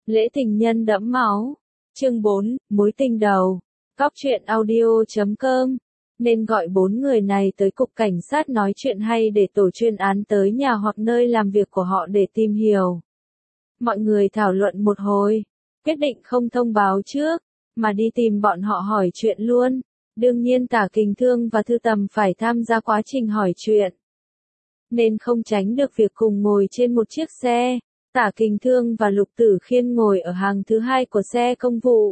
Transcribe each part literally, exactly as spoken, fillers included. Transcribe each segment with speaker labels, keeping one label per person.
Speaker 1: Lễ tình nhân đẫm máu. Chương bốn, mối tình đầu. Góc truyện audio chấm com. Nên gọi bốn người này tới cục cảnh sát nói chuyện hay để tổ chuyên án tới nhà hoặc nơi làm việc của họ để tìm hiểu. Mọi người thảo luận một hồi, quyết định không thông báo trước, mà đi tìm bọn họ hỏi chuyện luôn. Đương nhiên Tả Kình Thương và Thư Tầm phải tham gia quá trình hỏi chuyện, nên không tránh được việc cùng ngồi trên một chiếc xe. Tả Kình Thương và Lục Tử Khiên ngồi ở hàng thứ hai của xe công vụ.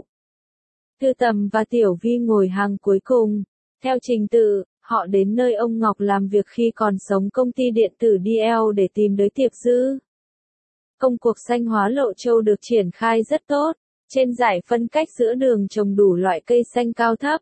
Speaker 1: Thư Tầm và Tiểu Vi ngồi hàng cuối cùng. Theo trình tự, họ đến nơi ông Ngọc làm việc khi còn sống công ty điện tử đê lờ để tìm Đới Tiệp Dư. Công cuộc xanh hóa Lộ Châu được triển khai rất tốt. Trên dải phân cách giữa đường trồng đủ loại cây xanh cao thấp.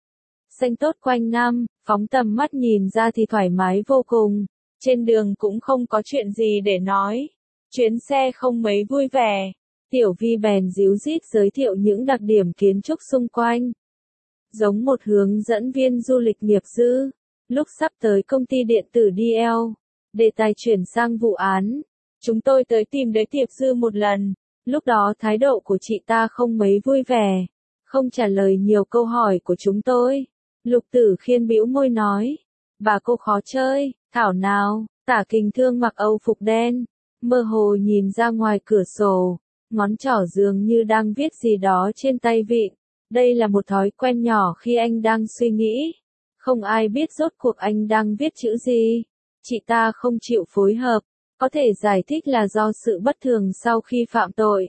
Speaker 1: Xanh tốt quanh năm, phóng tầm mắt nhìn ra thì thoải mái vô cùng. Trên đường cũng không có chuyện gì để nói. Chuyến xe không mấy vui vẻ. Tiểu Vi bèn díu dít giới thiệu những đặc điểm kiến trúc xung quanh. Giống một hướng dẫn viên du lịch nghiệp dư. Lúc sắp tới công ty điện tử đê lờ, đề tài chuyển sang vụ án. Chúng tôi tới tìm Đới Tiệp Dư một lần. Lúc đó thái độ của chị ta không mấy vui vẻ. Không trả lời nhiều câu hỏi của chúng tôi. Lục Tử Khiên bĩu môi nói. Bà cô khó chơi, thảo nào. Tả Kình Thương mặc âu phục đen. Mơ hồ nhìn ra ngoài cửa sổ. Ngón trỏ dường như đang viết gì đó trên tay vịn. Đây là một thói quen nhỏ khi anh đang suy nghĩ. Không ai biết rốt cuộc anh đang viết chữ gì. Chị ta không chịu phối hợp. Có thể giải thích là do sự bất thường sau khi phạm tội.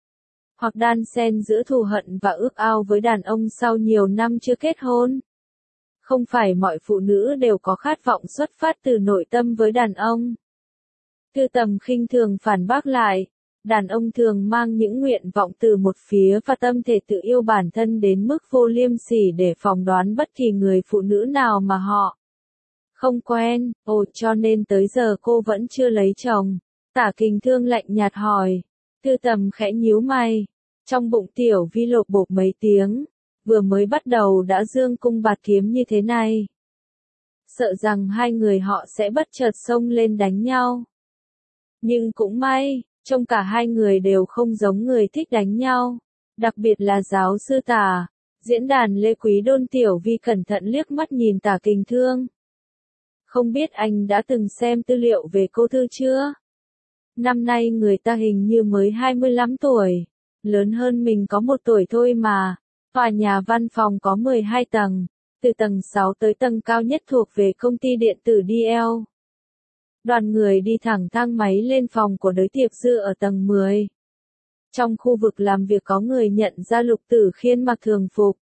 Speaker 1: Hoặc đan xen giữa thù hận và ước ao với đàn ông sau nhiều năm chưa kết hôn. Không phải mọi phụ nữ đều có khát vọng xuất phát từ nội tâm với đàn ông. Thư Tầm khinh thường phản bác lại. Đàn ông thường mang những nguyện vọng từ một phía và tâm thể tự yêu bản thân đến mức vô liêm sỉ để phỏng đoán bất kỳ người phụ nữ nào mà họ không quen. Ồ, cho nên tới giờ cô vẫn chưa lấy chồng. Tả Kình Thương lạnh nhạt hỏi. Thư Tầm khẽ nhíu mày. Trong bụng Tiểu Vi lột bột mấy tiếng. Vừa mới bắt đầu đã dương cung bạt kiếm như thế này. Sợ rằng hai người họ sẽ bất chợt xông lên đánh nhau. Nhưng cũng may, trông cả hai người đều không giống người thích đánh nhau. Đặc biệt là giáo sư Tả. Diễn đàn Lê Quý Đôn. Tiểu Vi cẩn thận liếc mắt nhìn Tả Kình Thương. Không biết anh đã từng xem tư liệu về cô Thư chưa? Năm nay người ta hình như mới hai mươi lăm tuổi. Lớn hơn mình có một tuổi thôi mà. Tòa nhà văn phòng có mười hai tầng. Từ tầng sáu tới tầng cao nhất thuộc về công ty điện tử đê lờ. Đoàn người đi thẳng thang máy lên phòng của Đới Tiệp Dư ở tầng mười. Trong khu vực làm việc có người nhận ra Lục Tử Khiên mặc thường phục.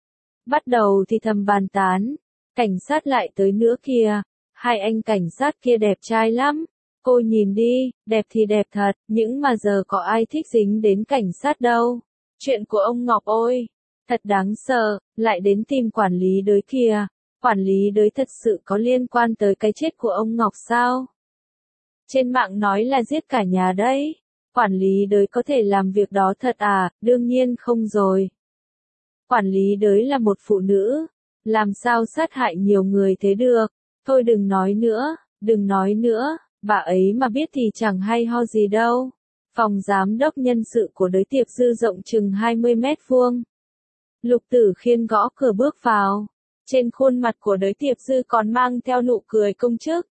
Speaker 1: Bắt đầu thì thầm bàn tán. Cảnh sát lại tới nữa kìa. Hai anh cảnh sát kia đẹp trai lắm. Cô nhìn đi, đẹp thì đẹp thật, nhưng mà giờ có ai thích dính đến cảnh sát đâu. Chuyện của ông Ngọc ôi, thật đáng sợ, lại đến tìm quản lý Đới kìa. Quản lý Đới thật sự có liên quan tới cái chết của ông Ngọc sao? Trên mạng nói là giết cả nhà đấy. Quản lý Đới có thể làm việc đó thật à? Đương nhiên không rồi. Quản lý Đới là một phụ nữ. Làm sao sát hại nhiều người thế được? Thôi đừng nói nữa, đừng nói nữa. Bà ấy mà biết thì chẳng hay ho gì đâu. Phòng giám đốc nhân sự của Đới Tiệp Dư rộng chừng hai mươi mét vuông. Lục Tử Khiên gõ cửa bước vào. Trên khuôn mặt của Đới Tiệp Dư còn mang theo nụ cười công chức.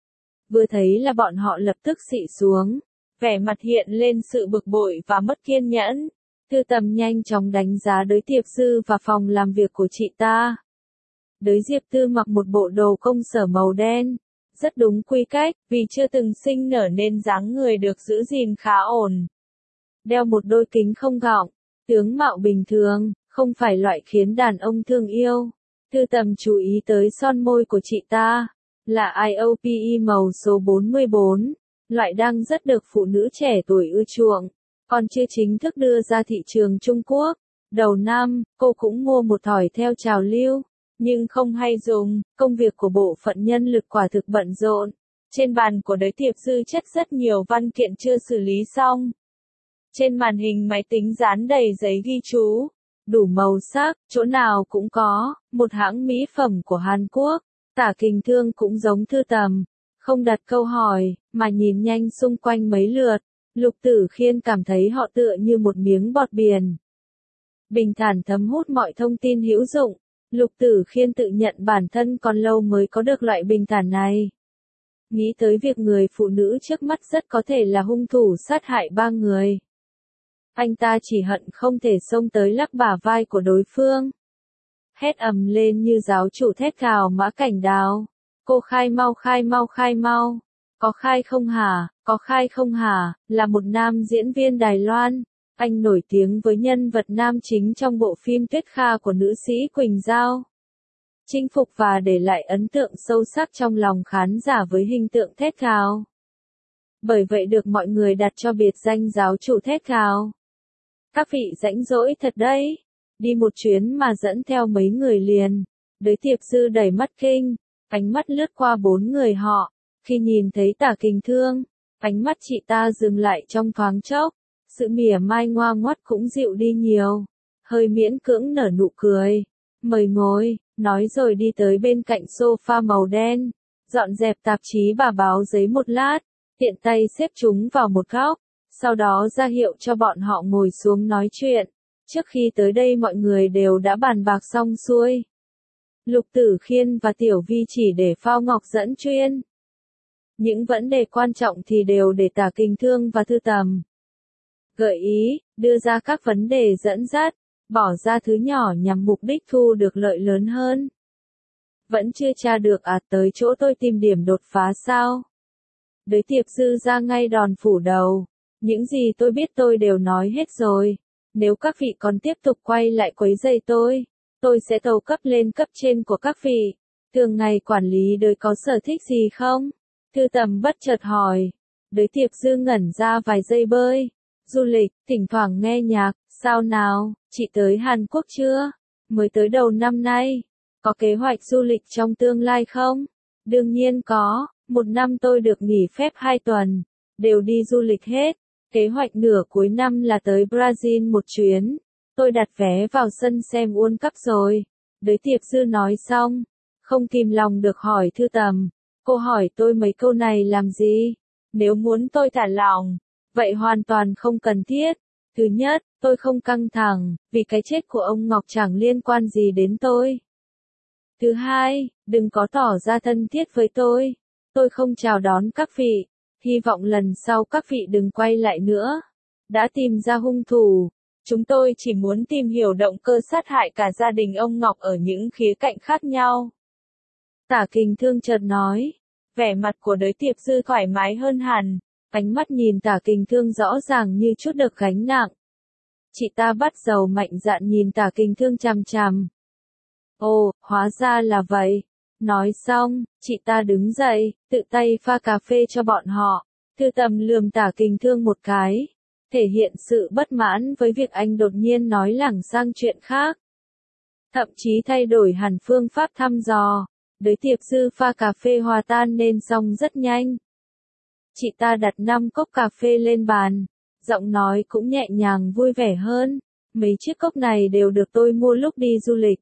Speaker 1: Vừa thấy là bọn họ lập tức xị xuống. Vẻ mặt hiện lên sự bực bội và mất kiên nhẫn. Thư Tầm nhanh chóng đánh giá Đới Tiệp Dư và phòng làm việc của chị ta. Đới Diệp Tư mặc một bộ đồ công sở màu đen. Rất đúng quy cách, vì chưa từng sinh nở nên dáng người được giữ gìn khá ổn. Đeo một đôi kính không gọng, tướng mạo bình thường, không phải loại khiến đàn ông thương yêu. Thư Tầm chú ý tới son môi của chị ta, là i o pê e màu số bốn mươi bốn, loại đang rất được phụ nữ trẻ tuổi ưa chuộng, còn chưa chính thức đưa ra thị trường Trung Quốc. Đầu năm, cô cũng mua một thỏi theo trào lưu. Nhưng không hay dùng, công việc của bộ phận nhân lực quả thực bận rộn. Trên bàn của Đới Tiệp Dư chất rất nhiều văn kiện chưa xử lý xong. Trên màn hình máy tính dán đầy giấy ghi chú, đủ màu sắc, chỗ nào cũng có, một hãng mỹ phẩm của Hàn Quốc. Tả Kình Thương cũng giống Thư Tầm, không đặt câu hỏi, mà nhìn nhanh xung quanh mấy lượt. Lục Tử Khiên cảm thấy họ tựa như một miếng bọt biển. Bình thản thấm hút mọi thông tin hữu dụng. Lục Tử Khiên tự nhận bản thân còn lâu mới có được loại bình thản này. Nghĩ tới việc người phụ nữ trước mắt rất có thể là hung thủ sát hại ba người. Anh ta chỉ hận không thể xông tới lắc bả vai của đối phương. Hét ầm lên như giáo chủ thét gào Mã Cảnh Đào. Cô khai mau khai mau khai mau. Có khai không hả, có khai không hả, là một nam diễn viên Đài Loan. Anh nổi tiếng với nhân vật nam chính trong bộ phim Tuyết Kha của nữ sĩ Quỳnh Giao. Chinh phục và để lại ấn tượng sâu sắc trong lòng khán giả với hình tượng thét gào. Bởi vậy được mọi người đặt cho biệt danh giáo chủ thét gào. Các vị rãnh rỗi thật đấy. Đi một chuyến mà dẫn theo mấy người liền. Đới tiệp dư đầy mắt kinh. Ánh mắt lướt qua bốn người họ. Khi nhìn thấy Tả Kình Thương, ánh mắt chị ta dừng lại trong thoáng chốc. Sự mỉa mai ngoa ngoắt cũng dịu đi nhiều. Hơi miễn cưỡng nở nụ cười. Mời ngồi, nói rồi đi tới bên cạnh sofa màu đen. Dọn dẹp tạp chí và báo giấy một lát. Tiện tay xếp chúng vào một góc. Sau đó ra hiệu cho bọn họ ngồi xuống nói chuyện. Trước khi tới đây mọi người đều đã bàn bạc xong xuôi. Lục Tử Khiên và Tiểu Vi chỉ để Phao Ngọc dẫn chuyên. Những vấn đề quan trọng thì đều để Tả Kình Thương và Thư Tầm gợi ý, đưa ra các vấn đề dẫn dắt, bỏ ra thứ nhỏ nhằm mục đích thu được lợi lớn hơn. Vẫn chưa tra được à, tới chỗ tôi tìm điểm đột phá sao? Đới tiệp dư ra ngay đòn phủ đầu. Những gì tôi biết tôi đều nói hết rồi. Nếu các vị còn tiếp tục quay lại quấy rầy tôi, tôi sẽ tâu cấp lên cấp trên của các vị. Thường ngày quản lý đới có sở thích gì không? Thư Tầm bất chợt hỏi. Đới tiệp dư ngẩn ra vài giây bơi. Du lịch, thỉnh thoảng nghe nhạc, sao nào, chị tới Hàn Quốc chưa? Mới tới đầu năm nay. Có kế hoạch du lịch trong tương lai không? Đương nhiên có, một năm tôi được nghỉ phép hai tuần, đều đi du lịch hết. Kế hoạch nửa cuối năm là tới Brazil một chuyến. Tôi đặt vé vào sân xem World Cup rồi. Đới tiệp dư nói xong, không kìm lòng được hỏi Thư Tầm. Cô hỏi tôi mấy câu này làm gì? Nếu muốn tôi thả lỏng, vậy hoàn toàn không cần thiết. Thứ nhất, tôi không căng thẳng, vì cái chết của ông Ngọc chẳng liên quan gì đến tôi. Thứ hai, đừng có tỏ ra thân thiết với tôi. Tôi không chào đón các vị. Hy vọng lần sau các vị đừng quay lại nữa. Đã tìm ra hung thủ. Chúng tôi chỉ muốn tìm hiểu động cơ sát hại cả gia đình ông Ngọc ở những khía cạnh khác nhau. Tả Kình Thương chợt nói. Vẻ mặt của đới tiệp dư thoải mái hơn hẳn. Ánh mắt nhìn Tả Kình Thương rõ ràng như chút được gánh nặng. Chị ta bắt đầu mạnh dạn nhìn Tả Kình Thương chằm chằm. Ồ, hóa ra là vậy. Nói xong, chị ta đứng dậy, tự tay pha cà phê cho bọn họ. Thư Tầm lườm Tả Kình Thương một cái, thể hiện sự bất mãn với việc anh đột nhiên nói lảng sang chuyện khác. Thậm chí thay đổi hẳn phương pháp thăm dò. Đới tiệp dư pha cà phê hòa tan nên xong rất nhanh. Chị ta đặt năm cốc cà phê lên bàn, giọng nói cũng nhẹ nhàng vui vẻ hơn. Mấy chiếc cốc này đều được tôi mua lúc đi du lịch.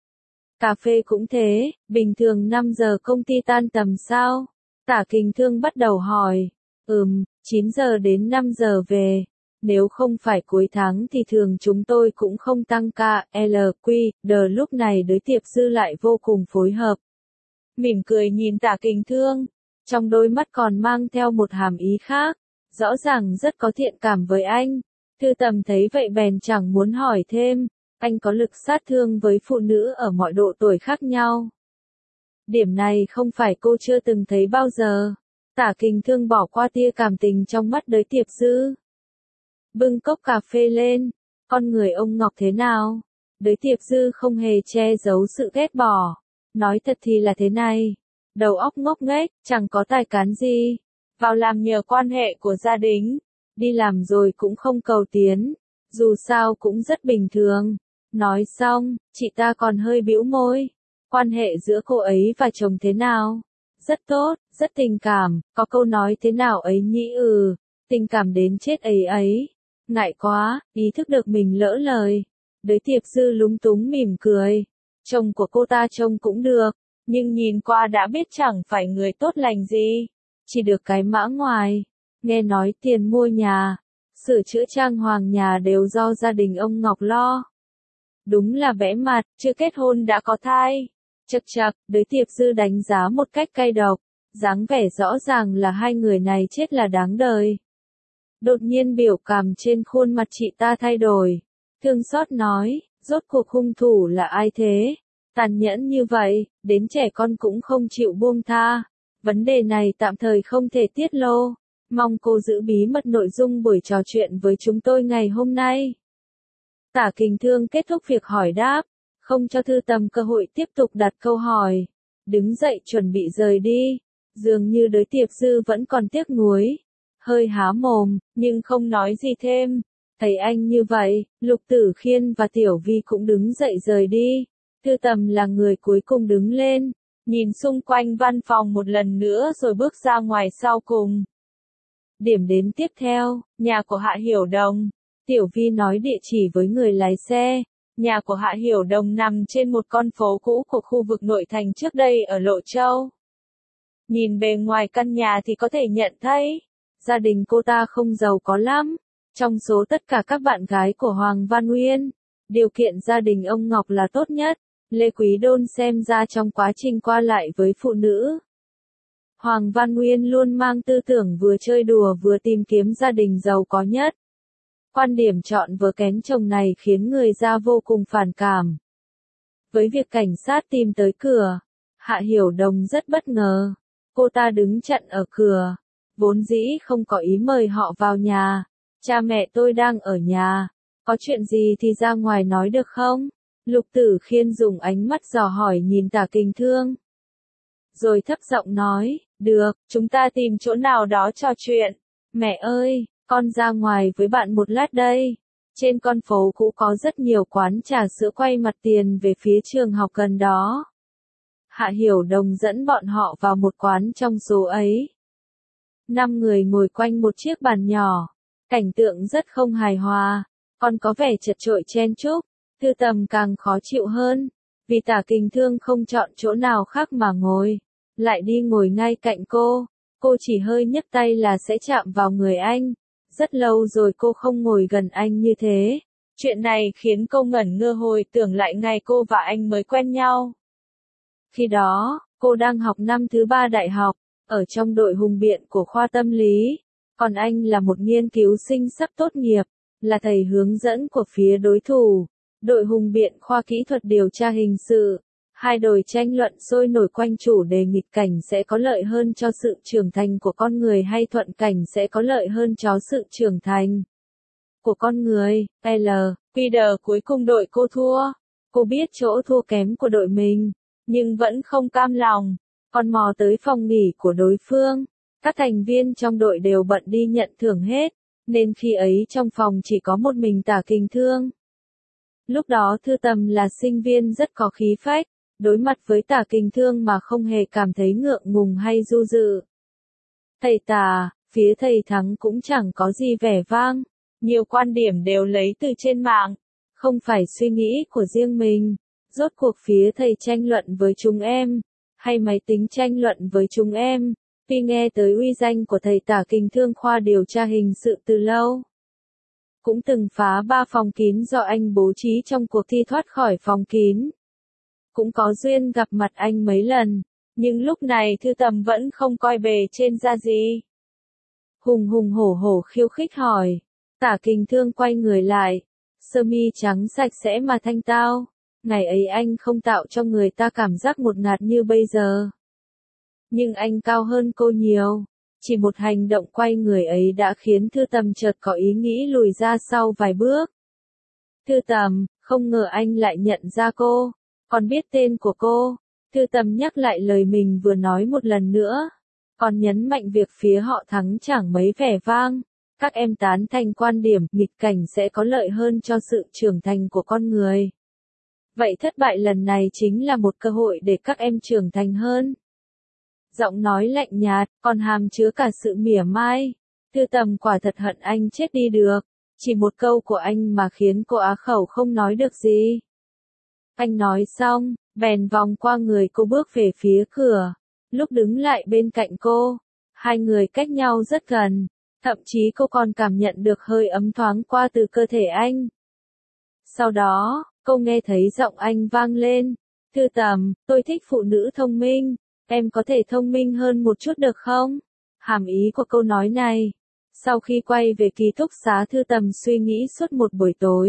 Speaker 1: Cà phê cũng thế, bình thường năm giờ công ty tan tầm sao? Tả Kình Thương bắt đầu hỏi. Ừm, chín giờ đến năm giờ về. Nếu không phải cuối tháng thì thường chúng tôi cũng không tăng ca, L Q, D lúc này đới tiệp dư lại vô cùng phối hợp. Mỉm cười nhìn Tả Kình Thương, trong đôi mắt còn mang theo một hàm ý khác, rõ ràng rất có thiện cảm với anh. Thư Tầm thấy vậy bèn chẳng muốn hỏi thêm, anh có lực sát thương với phụ nữ ở mọi độ tuổi khác nhau. Điểm này không phải cô chưa từng thấy bao giờ. Tả Kình Thương bỏ qua tia cảm tình trong mắt đới tiệp dư. Bưng cốc cà phê lên, con người ông Ngọc thế nào? Đới tiệp dư không hề che giấu sự ghét bỏ. Nói thật thì là thế này. Đầu óc ngốc nghếch, chẳng có tài cán gì. Vào làm nhờ quan hệ của gia đình. Đi làm rồi cũng không cầu tiến. Dù sao cũng rất bình thường. Nói xong, chị ta còn hơi bĩu môi. Quan hệ giữa cô ấy và chồng thế nào? Rất tốt, rất tình cảm, có câu nói thế nào ấy nhỉ ừ. Tình cảm đến chết ấy ấy. Ngại quá, ý thức được mình lỡ lời. Đới tiệp dư lúng túng mỉm cười. Chồng của cô ta trông cũng được, nhưng nhìn qua đã biết chẳng phải người tốt lành gì. Chỉ được cái mã ngoài. nghe nói tiền mua nhà, sửa chữa trang hoàng nhà đều do gia đình ông Ngọc lo. Đúng là bẽ mặt, chưa kết hôn đã có thai. Chậc chậc, đới tiệp dư đánh giá một cách cay độc, dáng vẻ rõ ràng là hai người này chết là đáng đời. Đột nhiên biểu cảm trên khuôn mặt chị ta thay đổi. Thương xót nói, rốt cuộc hung thủ là ai thế? Tàn nhẫn như vậy, đến trẻ con cũng không chịu buông tha. Vấn đề này tạm thời không thể tiết lộ. Mong cô giữ bí mật nội dung buổi trò chuyện với chúng tôi ngày hôm nay. Tả Kình Thương kết thúc việc hỏi đáp, không cho Thư Tầm cơ hội tiếp tục đặt câu hỏi. Đứng dậy chuẩn bị rời đi. Dường như đới tiệp dư vẫn còn tiếc nuối. Hơi há mồm, nhưng không nói gì thêm. Thấy anh như vậy, Lục Tử Khiên và Tiểu Vi cũng đứng dậy rời đi. Thư Tầm là người cuối cùng đứng lên, nhìn xung quanh văn phòng một lần nữa rồi bước ra ngoài sau cùng. Điểm đến tiếp theo, nhà của Hạ Hiểu Đồng. Tiểu Vi nói địa chỉ với người lái xe. Nhà của Hạ Hiểu Đồng nằm trên một con phố cũ của khu vực nội thành trước đây ở Lộ Châu. Nhìn bề ngoài căn nhà thì có thể nhận thấy, gia đình cô ta không giàu có lắm. Trong số tất cả các bạn gái của Hoàng Văn Uyên, điều kiện gia đình ông Ngọc là tốt nhất. Lê Quý Đôn xem ra trong quá trình qua lại với phụ nữ, Hoàng Văn Uyên luôn mang tư tưởng vừa chơi đùa vừa tìm kiếm gia đình giàu có nhất. Quan điểm chọn vợ kén chồng này khiến người ra vô cùng phản cảm. Với việc cảnh sát tìm tới cửa, Hạ Hiểu Đồng rất bất ngờ. Cô ta đứng chặn ở cửa, vốn dĩ không có ý mời họ vào nhà. Cha mẹ tôi đang ở nhà, có chuyện gì thì ra ngoài nói được không? Lục Tử Khiên dùng ánh mắt dò hỏi nhìn Tả Kình Thương. Rồi thấp giọng nói, được, chúng ta tìm chỗ nào đó trò chuyện. Mẹ ơi, con ra ngoài với bạn một lát đây. Trên con phố cũ có rất nhiều quán trà sữa quay mặt tiền về phía trường học gần đó. Hạ Hiểu Đồng dẫn bọn họ vào một quán trong số ấy. Năm người ngồi quanh một chiếc bàn nhỏ. Cảnh tượng rất không hài hòa, còn có vẻ chật chội chen chúc. Thư Tầm càng khó chịu hơn, vì Tả Kình Thương không chọn chỗ nào khác mà ngồi, lại đi ngồi ngay cạnh cô. Cô chỉ hơi nhấc tay là sẽ chạm vào người anh. Rất lâu rồi cô không ngồi gần anh như thế. Chuyện này khiến cô ngẩn ngơ hồi tưởng lại ngày cô và anh mới quen nhau. Khi đó, cô đang học năm thứ ba đại học, ở trong đội hùng biện của khoa tâm lý. Còn anh là một nghiên cứu sinh sắp tốt nghiệp, là thầy hướng dẫn của phía đối thủ. Đội hùng biện khoa kỹ thuật điều tra hình sự. Hai đội tranh luận sôi nổi quanh chủ đề nghịch cảnh sẽ có lợi hơn cho sự trưởng thành của con người hay thuận cảnh sẽ có lợi hơn cho sự trưởng thành của con người. L. Peter cuối cùng đội cô thua. Cô biết chỗ thua kém của đội mình, nhưng vẫn không cam lòng. Còn mò tới phòng nghỉ của đối phương. Các thành viên trong đội đều bận đi nhận thưởng hết, nên khi ấy trong phòng chỉ có một mình Tả Kình Thương. Lúc đó Thư Tầm là sinh viên rất có khí phách, đối mặt với Tả Kình Thương mà không hề cảm thấy ngượng ngùng hay du dự. Thầy Tả, phía thầy Thắng cũng chẳng có gì vẻ vang, nhiều quan điểm đều lấy từ trên mạng, không phải suy nghĩ của riêng mình. Rốt cuộc phía thầy tranh luận với chúng em, hay máy tính tranh luận với chúng em, tuy nghe tới uy danh của thầy Tả Kình Thương khoa điều tra hình sự từ lâu. Cũng từng phá ba phòng kín do anh bố trí trong cuộc thi thoát khỏi phòng kín. Cũng có duyên gặp mặt anh mấy lần, nhưng lúc này Thư Tầm vẫn không coi bề trên ra gì. Hùng hùng hổ hổ khiêu khích hỏi. Tả Kình Thương quay người lại, sơ mi trắng sạch sẽ mà thanh tao. Ngày ấy anh không tạo cho người ta cảm giác ngột ngạt như bây giờ. Nhưng anh cao hơn cô nhiều. Chỉ một hành động quay người ấy đã khiến Thư Tầm chợt có ý nghĩ lùi ra sau vài bước. Thư Tầm, không ngờ anh lại nhận ra cô, còn biết tên của cô. Thư Tầm nhắc lại lời mình vừa nói một lần nữa, còn nhấn mạnh việc phía họ Thắng chẳng mấy vẻ vang. Các em tán thành quan điểm nghịch cảnh sẽ có lợi hơn cho sự trưởng thành của con người. Vậy thất bại lần này chính là một cơ hội để các em trưởng thành hơn. Giọng nói lạnh nhạt, còn hàm chứa cả sự mỉa mai. Thư Tầm quả thật hận anh chết đi được. Chỉ một câu của anh mà khiến cô á khẩu không nói được gì. Anh nói xong, bèn vòng qua người cô bước về phía cửa. Lúc đứng lại bên cạnh cô, hai người cách nhau rất gần. Thậm chí cô còn cảm nhận được hơi ấm thoáng qua từ cơ thể anh. Sau đó, cô nghe thấy giọng anh vang lên. Thư Tầm, tôi thích phụ nữ thông minh. Em có thể thông minh hơn một chút được không? Hàm ý của câu nói này. Sau khi quay về ký túc xá, Thư Tầm suy nghĩ suốt một buổi tối.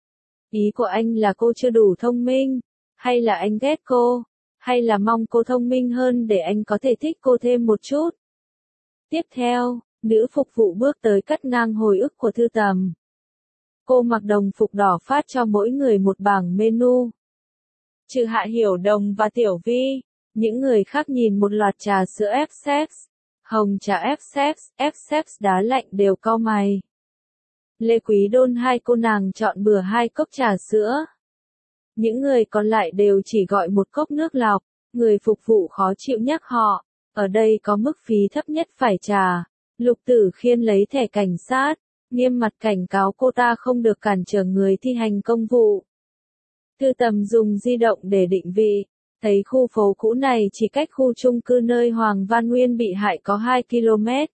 Speaker 1: Ý của anh là cô chưa đủ thông minh? Hay là anh ghét cô? Hay là mong cô thông minh hơn để anh có thể thích cô thêm một chút? Tiếp theo, nữ phục vụ bước tới cắt ngang hồi ức của Thư Tầm. Cô mặc đồng phục đỏ phát cho mỗi người một bảng menu. Trừ Hạ Hiểu Đồng và Tiểu Vi, những người khác nhìn một loạt trà sữa F-Sex, hồng trà F-Sex, F-Sex đá lạnh đều cau mày. Lê Quý Đôn hai cô nàng chọn bừa hai cốc trà sữa. Những người còn lại đều chỉ gọi một cốc nước lọc. Người phục vụ khó chịu nhắc họ, ở đây có mức phí thấp nhất phải trả. Lục Tử Khiên lấy thẻ cảnh sát, nghiêm mặt cảnh cáo cô ta không được cản trở người thi hành công vụ. Thư Tầm dùng di động để định vị, thấy khu phố cũ này chỉ cách khu chung cư nơi Hoàng Văn Nguyên bị hại có hai ki lô mét.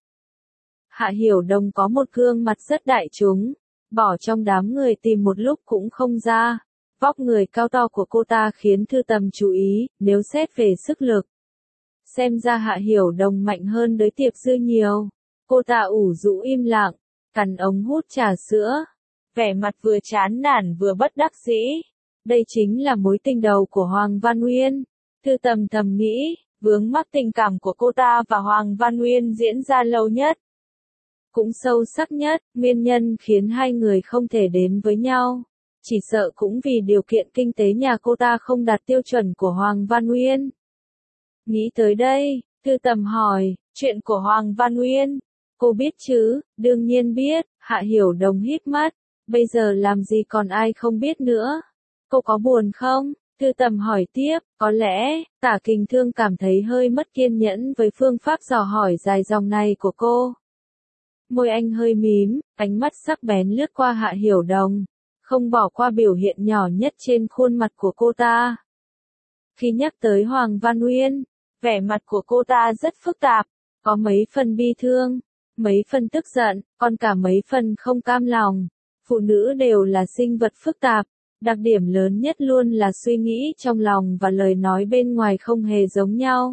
Speaker 1: Hạ Hiểu Đồng có một gương mặt rất đại chúng, bỏ trong đám người tìm một lúc cũng không ra. Vóc người cao to của cô ta khiến Thư Tầm chú ý, nếu xét về sức lực. Xem ra Hạ Hiểu Đồng mạnh hơn Đới Tiệp Dư nhiều. Cô ta ủ rũ im lặng, cắn ống hút trà sữa. Vẻ mặt vừa chán nản vừa bất đắc dĩ. Đây chính là mối tình đầu của Hoàng Văn Nguyên. Thư Tầm thầm nghĩ, vướng mắc tình cảm của cô ta và Hoàng Văn Nguyên diễn ra lâu nhất. Cũng sâu sắc nhất, nguyên nhân khiến hai người không thể đến với nhau. Chỉ sợ cũng vì điều kiện kinh tế nhà cô ta không đạt tiêu chuẩn của Hoàng Văn Nguyên. Nghĩ tới đây, Thư Tầm hỏi, chuyện của Hoàng Văn Nguyên, cô biết chứ? Đương nhiên biết. Hạ Hiểu Đồng híp mắt, bây giờ làm gì còn ai không biết nữa. Cô có buồn không? Thư Tầm hỏi tiếp, có lẽ, Tả Kình Thương cảm thấy hơi mất kiên nhẫn với phương pháp dò hỏi dài dòng này của cô. Môi anh hơi mím, ánh mắt sắc bén lướt qua Hạ Hiểu Đồng, không bỏ qua biểu hiện nhỏ nhất trên khuôn mặt của cô ta. Khi nhắc tới Hoàng Văn Nguyên, vẻ mặt của cô ta rất phức tạp, có mấy phần bi thương, mấy phần tức giận, còn cả mấy phần không cam lòng. Phụ nữ đều là sinh vật phức tạp, đặc điểm lớn nhất luôn là suy nghĩ trong lòng và lời nói bên ngoài không hề giống nhau.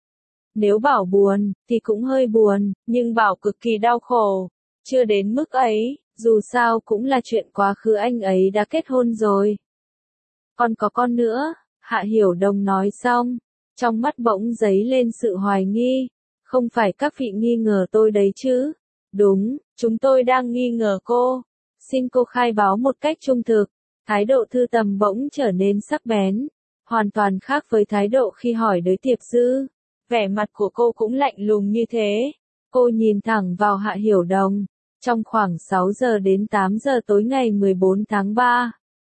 Speaker 1: Nếu bảo buồn, thì cũng hơi buồn, nhưng bảo cực kỳ đau khổ, chưa đến mức ấy, dù sao cũng là chuyện quá khứ, anh ấy đã kết hôn rồi. Còn có con nữa, Hạ Hiểu Đồng nói xong, trong mắt bỗng dấy lên sự hoài nghi, không phải các vị nghi ngờ tôi đấy chứ? Đúng, chúng tôi đang nghi ngờ cô. Xin cô khai báo một cách trung thực. Thái độ Thư Tầm bỗng trở nên sắc bén, hoàn toàn khác với thái độ khi hỏi Đới Tiệp Dư. Vẻ mặt của cô cũng lạnh lùng như thế. Cô nhìn thẳng vào Hạ Hiểu Đồng. Trong khoảng sáu giờ đến tám giờ tối ngày mười bốn tháng ba.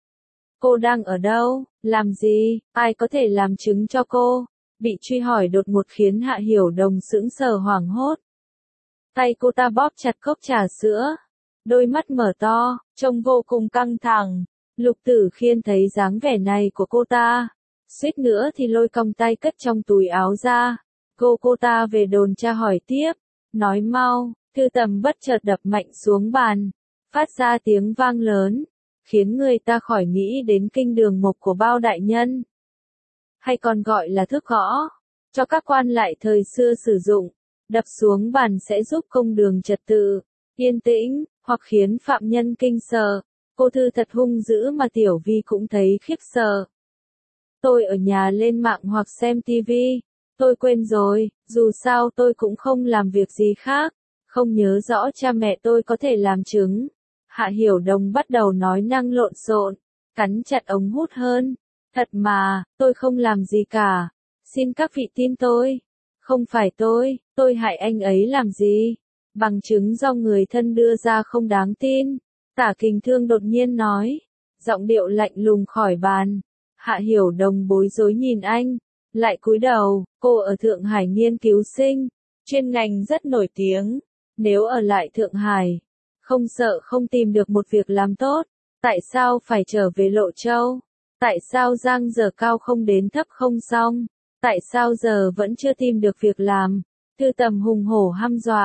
Speaker 1: Cô đang ở đâu, làm gì, ai có thể làm chứng cho cô? Bị truy hỏi đột ngột khiến Hạ Hiểu Đồng sững sờ hoảng hốt. Tay cô ta bóp chặt cốc trà sữa. Đôi mắt mở to, trông vô cùng căng thẳng. Lục Tử Khiên thấy dáng vẻ này của cô ta, suýt nữa thì lôi cong tay cất trong túi áo ra. Cô cô ta về đồn tra hỏi tiếp, nói mau. Thư Tầm bất chợt đập mạnh xuống bàn, phát ra tiếng vang lớn, khiến người ta khỏi nghĩ đến kinh đường mộc của Bao đại nhân, hay còn gọi là thước gõ, cho các quan lại thời xưa sử dụng. Đập xuống bàn sẽ giúp công đường trật tự yên tĩnh, hoặc khiến phạm nhân kinh sợ. Cô Thư thật hung dữ mà Tiểu Vi cũng thấy khiếp sợ. Tôi ở nhà lên mạng hoặc xem tivi. Tôi quên rồi, dù sao tôi cũng không làm việc gì khác. Không nhớ rõ, cha mẹ tôi có thể làm chứng. Hạ Hiểu Đồng bắt đầu nói năng lộn xộn, cắn chặt ống hút hơn. Thật mà, tôi không làm gì cả. Xin các vị tin tôi. Không phải tôi, tôi hại anh ấy làm gì? Bằng chứng do người thân đưa ra không đáng tin. Tả Kình Thương đột nhiên nói, giọng điệu lạnh lùng khỏi bàn. Hạ Hiểu Đồng bối rối nhìn anh, lại cúi đầu. Cô ở Thượng Hải nghiên cứu sinh, chuyên ngành rất nổi tiếng. Nếu ở lại Thượng Hải, không sợ không tìm được một việc làm tốt. Tại sao phải trở về Lộ Châu? Tại sao giang giờ cao không đến thấp không xong? Tại sao giờ vẫn chưa tìm được việc làm? Thư Tầm hùng hổ hăm dọa.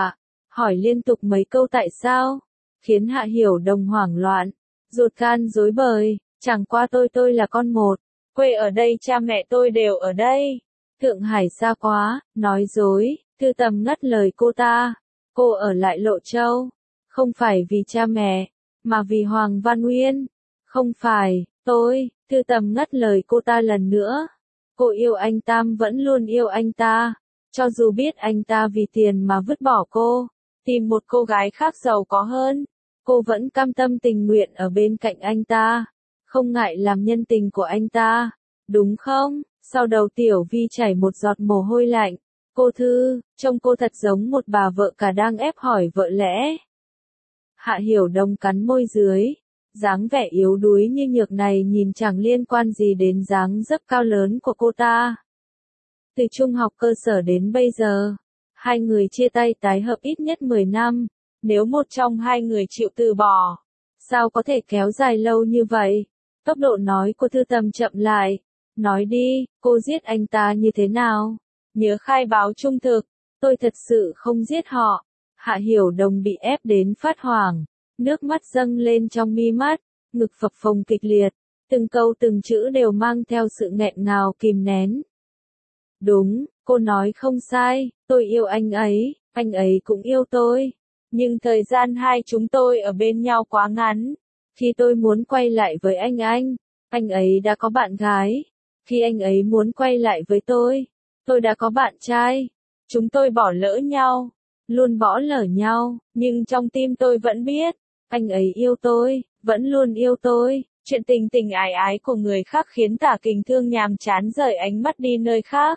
Speaker 1: hỏi liên tục mấy câu tại sao, khiến Hạ Hiểu Đồng hoảng loạn, ruột gan rối bời, chẳng qua tôi tôi là con một, quê ở đây cha mẹ tôi đều ở đây. Thượng Hải xa quá, nói dối, Thư Tầm ngắt lời cô ta, cô ở lại Lộ Châu, không phải vì cha mẹ, mà vì Hoàng Văn Uyên. Không phải, tôi, Thư Tầm ngắt lời cô ta lần nữa. Cô yêu anh Tam vẫn luôn yêu anh ta, cho dù biết anh ta vì tiền mà vứt bỏ cô, tìm một cô gái khác giàu có hơn, cô vẫn cam tâm tình nguyện ở bên cạnh anh ta, không ngại làm nhân tình của anh ta, đúng không? Sau đầu Tiểu Vi chảy một giọt mồ hôi lạnh, cô Thư, trông cô thật giống một bà vợ cả đang ép hỏi vợ lẽ. Hạ Hiểu Đồng cắn môi dưới, dáng vẻ yếu đuối như nhược này nhìn chẳng liên quan gì đến dáng dấp cao lớn của cô ta. Từ trung học cơ sở đến bây giờ, hai người chia tay tái hợp ít nhất mười năm, nếu một trong hai người chịu từ bỏ, sao có thể kéo dài lâu như vậy? Tốc độ nói của Thư Tầm chậm lại, nói đi, cô giết anh ta như thế nào? Nhớ khai báo trung thực, tôi thật sự không giết họ. Hạ Hiểu Đồng bị ép đến phát hoảng, nước mắt dâng lên trong mi mắt, ngực phập phồng kịch liệt, từng câu từng chữ đều mang theo sự nghẹn ngào kìm nén. Đúng, cô nói không sai, tôi yêu anh ấy, anh ấy cũng yêu tôi. Nhưng thời gian hai chúng tôi ở bên nhau quá ngắn. Khi tôi muốn quay lại với anh anh, anh ấy đã có bạn gái. Khi anh ấy muốn quay lại với tôi, tôi đã có bạn trai. Chúng tôi bỏ lỡ nhau, luôn bỏ lỡ nhau, nhưng trong tim tôi vẫn biết, anh ấy yêu tôi, vẫn luôn yêu tôi. Chuyện tình tình ái ái của người khác khiến Tả Kình Thương nhàm chán rời ánh mắt đi nơi khác.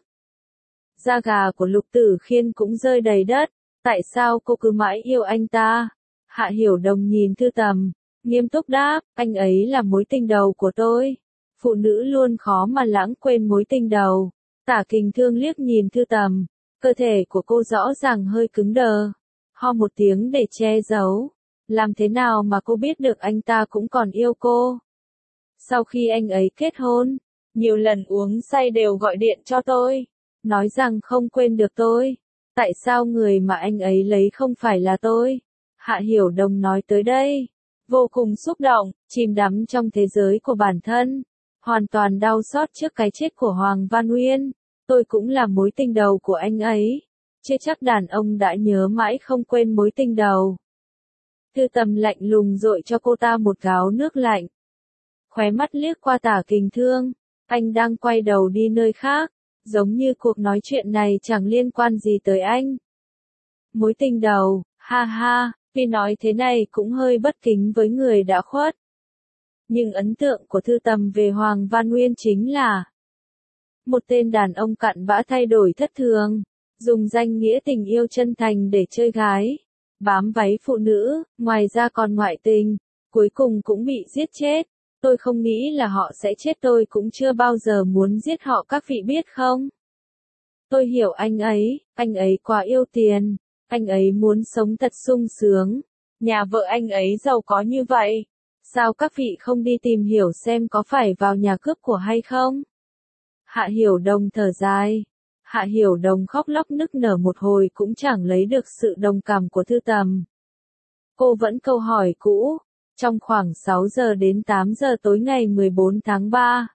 Speaker 1: Da gà của Lục Tử Khiên cũng rơi đầy đất. Tại sao cô cứ mãi yêu anh ta? Hạ Hiểu Đồng nhìn Thư Tầm, nghiêm túc đáp, anh ấy là mối tình đầu của tôi. Phụ nữ luôn khó mà lãng quên mối tình đầu. Tả Kình Thương liếc nhìn Thư Tầm, cơ thể của cô rõ ràng hơi cứng đờ. Ho một tiếng để che giấu. Làm thế nào mà cô biết được anh ta cũng còn yêu cô? Sau khi anh ấy kết hôn, nhiều lần uống say đều gọi điện cho tôi, nói rằng không quên được tôi. Tại sao người mà anh ấy lấy không phải là tôi? Hạ Hiểu Đồng nói tới đây, vô cùng xúc động, chìm đắm trong thế giới của bản thân, hoàn toàn đau xót trước cái chết của Hoàng Văn Uyên. Tôi cũng là mối tình đầu của anh ấy. Chưa chắc đàn ông đã nhớ mãi không quên mối tình đầu. Thư Tầm lạnh lùng dội cho cô ta một gáo nước lạnh. Khóe mắt liếc qua Tả Kình Thương, anh đang quay đầu đi nơi khác, giống như cuộc nói chuyện này chẳng liên quan gì tới anh. Mối tình đầu, ha ha, vì nói thế này cũng hơi bất kính với người đã khuất. Nhưng ấn tượng của Thư Tầm về Hoàng Văn Uyên chính là một tên đàn ông cặn bã thay đổi thất thường, dùng danh nghĩa tình yêu chân thành để chơi gái, bám váy phụ nữ, ngoài ra còn ngoại tình, cuối cùng cũng bị giết chết. Tôi không nghĩ là họ sẽ chết, tôi cũng chưa bao giờ muốn giết họ, các vị biết không? Tôi hiểu anh ấy, anh ấy quá yêu tiền, anh ấy muốn sống thật sung sướng. Nhà vợ anh ấy giàu có như vậy, sao các vị không đi tìm hiểu xem có phải vào nhà cướp của hay không? Hạ Hiểu Đồng thở dài. Hạ Hiểu Đồng khóc lóc nức nở một hồi cũng chẳng lấy được sự đồng cảm của Thư Tầm. Cô vẫn câu hỏi cũ. Trong khoảng sáu giờ đến tám giờ tối ngày mười bốn tháng ba,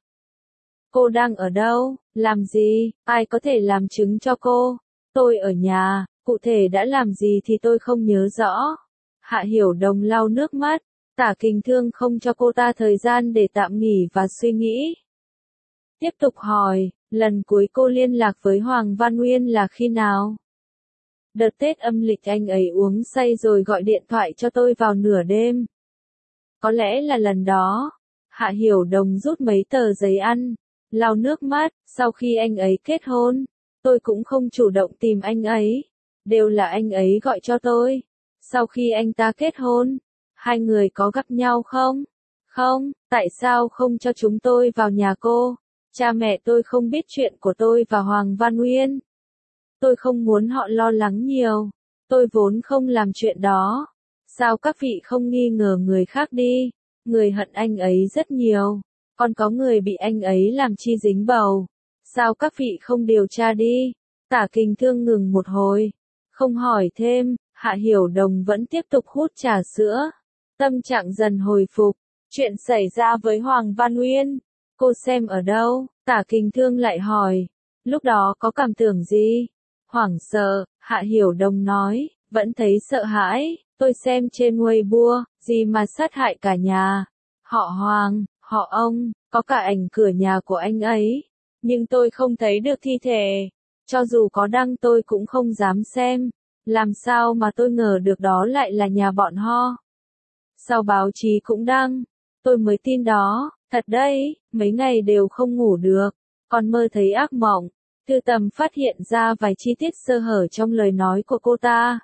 Speaker 1: cô đang ở đâu, làm gì, ai có thể làm chứng cho cô? Tôi ở nhà, cụ thể đã làm gì thì tôi không nhớ rõ. Hạ Hiểu Đồng lau nước mắt, Tả Kình Thương không cho cô ta thời gian để tạm nghỉ và suy nghĩ. Tiếp tục hỏi, lần cuối cô liên lạc với Hoàng Văn Uyên là khi nào? Đợt Tết âm lịch anh ấy uống say rồi gọi điện thoại cho tôi vào nửa đêm. Có lẽ là lần đó. Hạ Hiểu Đồng rút mấy tờ giấy ăn, lau nước mắt. Sau khi anh ấy kết hôn, tôi cũng không chủ động tìm anh ấy, đều là anh ấy gọi cho tôi. Sau khi anh ta kết hôn, hai người có gặp nhau không? Không, tại sao không cho chúng tôi vào nhà cô? Cha mẹ tôi không biết chuyện của tôi và Hoàng Văn Uyên. Tôi không muốn họ lo lắng nhiều. Tôi vốn không làm chuyện đó. Sao các vị không nghi ngờ người khác đi? Người hận anh ấy rất nhiều. Còn có người bị anh ấy làm chi dính bầu. Sao các vị không điều tra đi? Tả Kình Thương ngừng một hồi, không hỏi thêm. Hạ Hiểu Đồng vẫn tiếp tục hút trà sữa. Tâm trạng dần hồi phục. Chuyện xảy ra với Hoàng Văn Uyên. Cô xem ở đâu? Tả Kình Thương lại hỏi. Lúc đó có cảm tưởng gì? Hoảng sợ, Hạ Hiểu Đồng nói, vẫn thấy sợ hãi. Tôi xem trên Weibo, gì mà sát hại cả nhà. Họ Hoàng, họ ông, có cả ảnh cửa nhà của anh ấy. Nhưng tôi không thấy được thi thể. Cho dù có đăng tôi cũng không dám xem. Làm sao mà tôi ngờ được đó lại là nhà bọn họ. Sau báo chí cũng đăng. Tôi mới tin đó, thật đấy, mấy ngày đều không ngủ được. Còn mơ thấy ác mộng. Thư Tầm phát hiện ra vài chi tiết sơ hở trong lời nói của cô ta.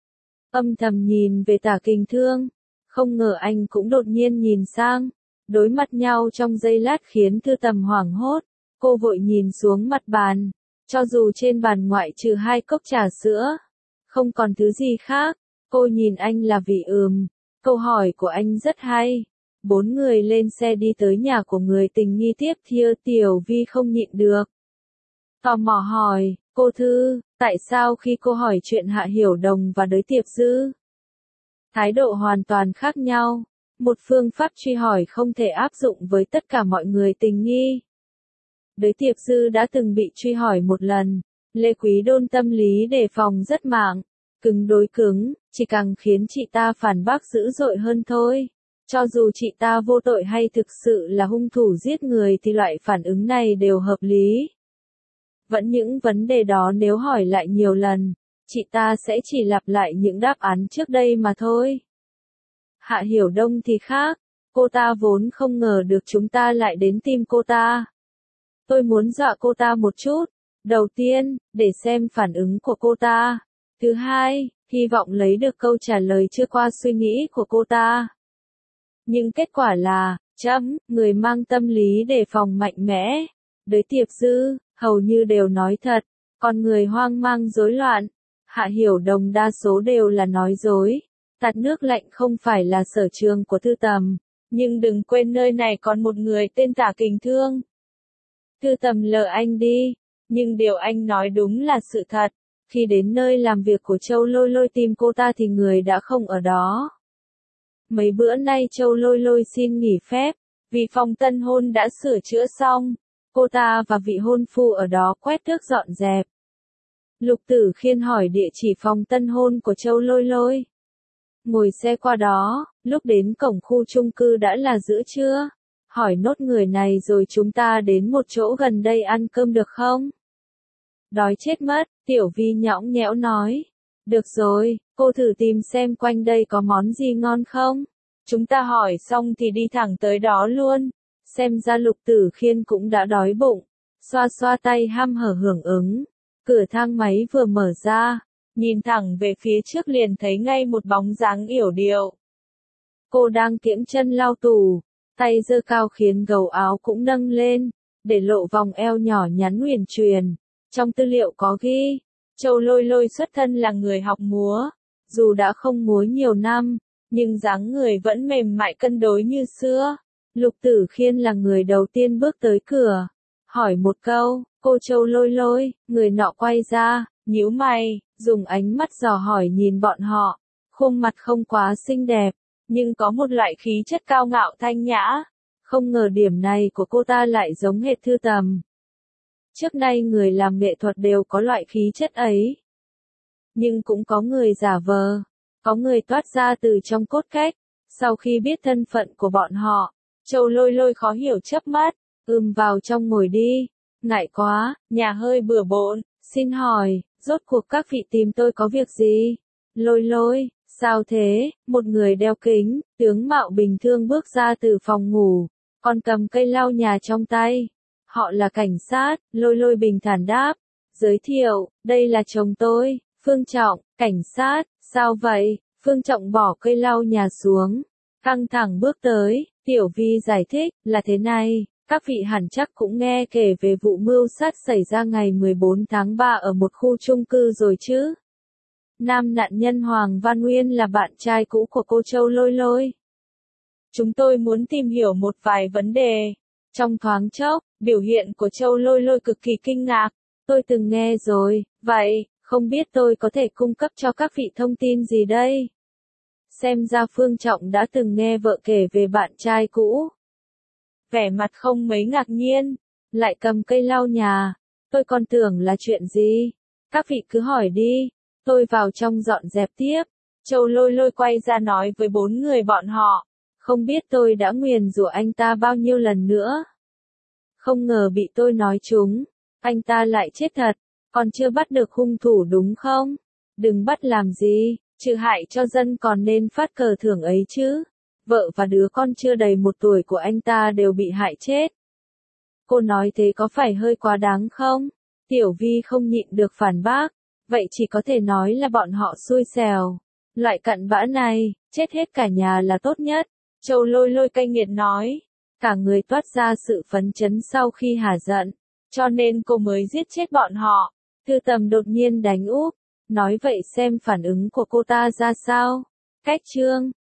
Speaker 1: Âm thầm nhìn về Tả Kình Thương. Không ngờ anh cũng đột nhiên nhìn sang. Đối mặt nhau trong giây lát khiến Thư Tầm hoảng hốt. Cô vội nhìn xuống mặt bàn. Cho dù trên bàn ngoại trừ hai cốc trà sữa, không còn thứ gì khác. Cô nhìn anh là vì ừm. Câu hỏi của anh rất hay. Bốn người lên xe đi tới nhà của người tình nghi tiếp theo. Tiểu Vi không nhịn được. Tò mò hỏi, cô Thư, tại sao khi cô hỏi chuyện Hạ Hiểu Đồng và Đới Tiệp Dư? Thái độ hoàn toàn khác nhau. Một phương pháp truy hỏi không thể áp dụng với tất cả mọi người tình nghi. Đới Tiệp Dư đã từng bị truy hỏi một lần. Lê Quý Đôn tâm lý đề phòng rất mạng. Cứng đối cứng, chỉ càng khiến chị ta phản bác dữ dội hơn thôi. Cho dù chị ta vô tội hay thực sự là hung thủ giết người thì loại phản ứng này đều hợp lý. Vẫn những vấn đề đó nếu hỏi lại nhiều lần, chị ta sẽ chỉ lặp lại những đáp án trước đây mà thôi. Hạ Hiểu Đông thì khác, cô ta vốn không ngờ được chúng ta lại đến tìm cô ta. Tôi muốn dọa cô ta một chút. Đầu tiên, để xem phản ứng của cô ta. Thứ hai, hy vọng lấy được câu trả lời chưa qua suy nghĩ của cô ta. Nhưng kết quả là, chấm, người mang tâm lý đề phòng mạnh mẽ. Đới Tiệp Dư, hầu như đều nói thật. Còn người hoang mang rối loạn. Hạ Hiểu Đồng đa số đều là nói dối. Tạt nước lạnh không phải là sở trường của Thư Tầm. Nhưng đừng quên nơi này còn một người tên Tả Kình Thương. Thư Tầm lờ anh đi. Nhưng điều anh nói đúng là sự thật. Khi đến nơi làm việc của Châu Lôi Lôi tìm cô ta thì người đã không ở đó. Mấy bữa nay Châu Lôi Lôi xin nghỉ phép. Vì phòng tân hôn đã sửa chữa xong. Cô ta và vị hôn phu ở đó quét tước dọn dẹp. Lục Tử Khiên hỏi địa chỉ phòng tân hôn của Châu Lôi Lôi. Ngồi xe qua đó, lúc đến cổng khu chung cư đã là giữa trưa. Hỏi nốt người này rồi chúng ta đến một chỗ gần đây ăn cơm được không? Đói chết mất, Tiểu Vi nhõng nhẽo nói. Được rồi, cô thử tìm xem quanh đây có món gì ngon không? Chúng ta hỏi xong thì đi thẳng tới đó luôn. Xem ra Lục Tử Khiên cũng đã đói bụng. Xoa xoa tay hăm hở hưởng ứng. Cửa thang máy vừa mở ra. Nhìn thẳng về phía trước liền thấy ngay một bóng dáng yểu điệu. Cô đang kiễng chân lau tủ. Tay giơ cao khiến gầu áo cũng nâng lên. Để lộ vòng eo nhỏ nhắn huyền truyền. Trong tư liệu có ghi. Châu Lôi Lôi xuất thân là người học múa. Dù đã không múa nhiều năm. Nhưng dáng người vẫn mềm mại cân đối như xưa. Lục Tử Khiên là người đầu tiên bước tới cửa. Hỏi một câu, cô Châu Lôi Lôi, người nọ quay ra, nhíu mày, dùng ánh mắt dò hỏi nhìn bọn họ. Khuôn mặt không quá xinh đẹp, nhưng có một loại khí chất cao ngạo thanh nhã. Không ngờ điểm này của cô ta lại giống hệt Thư Tầm. Trước nay người làm nghệ thuật đều có loại khí chất ấy. Nhưng cũng có người giả vờ, có người toát ra từ trong cốt cách. Sau khi biết thân phận của bọn họ, Châu Lôi Lôi khó hiểu chớp mắt, ừm vào trong ngồi đi, ngại quá, nhà hơi bừa bộn, xin hỏi, rốt cuộc các vị tìm tôi có việc gì? Lôi Lôi, sao thế? Một người đeo kính, tướng mạo bình thường bước ra từ phòng ngủ, còn cầm cây lau nhà trong tay. Họ là cảnh sát, Lôi Lôi bình thản đáp, giới thiệu, đây là chồng tôi, Phương Trọng, cảnh sát, sao vậy? Phương Trọng bỏ cây lau nhà xuống, căng thẳng bước tới. Tiểu Vi giải thích, là thế này, các vị hẳn chắc cũng nghe kể về vụ mưu sát xảy ra ngày mười bốn tháng ba ở một khu chung cư rồi chứ. Nam nạn nhân Hoàng Văn Uyên là bạn trai cũ của cô Châu Lôi Lôi. Chúng tôi muốn tìm hiểu một vài vấn đề. Trong thoáng chốc, biểu hiện của Châu Lôi Lôi cực kỳ kinh ngạc. Tôi từng nghe rồi, vậy, Không biết tôi có thể cung cấp cho các vị thông tin gì đây? Xem ra Phương Trọng đã từng nghe vợ kể về bạn trai cũ. Vẻ mặt không mấy ngạc nhiên, lại cầm cây lau nhà. Tôi còn tưởng là chuyện gì? Các vị cứ hỏi đi, tôi vào trong dọn dẹp tiếp. Châu Lôi Lôi quay ra nói với bốn người bọn họ. Không biết tôi đã nguyền rủa anh ta bao nhiêu lần nữa. Không ngờ bị tôi nói trúng, anh ta lại chết thật, còn chưa bắt được hung thủ đúng không? Đừng bắt làm gì, trừ hại cho dân còn nên phát cờ thưởng ấy chứ. Vợ và đứa con chưa đầy một tuổi của anh ta đều bị hại chết. Cô nói thế có phải hơi quá đáng không? Tiểu Vi không nhịn được phản bác, vậy chỉ có thể nói là bọn họ xui xẻo. Loại cặn bã này, chết hết cả nhà là tốt nhất. Châu Lôi Lôi cay nghiệt nói, cả người toát ra sự phấn chấn sau khi hả giận, cho nên cô mới giết chết bọn họ. Thư Tầm đột nhiên đánh úp, nói vậy xem phản ứng của cô ta ra sao. Cách chương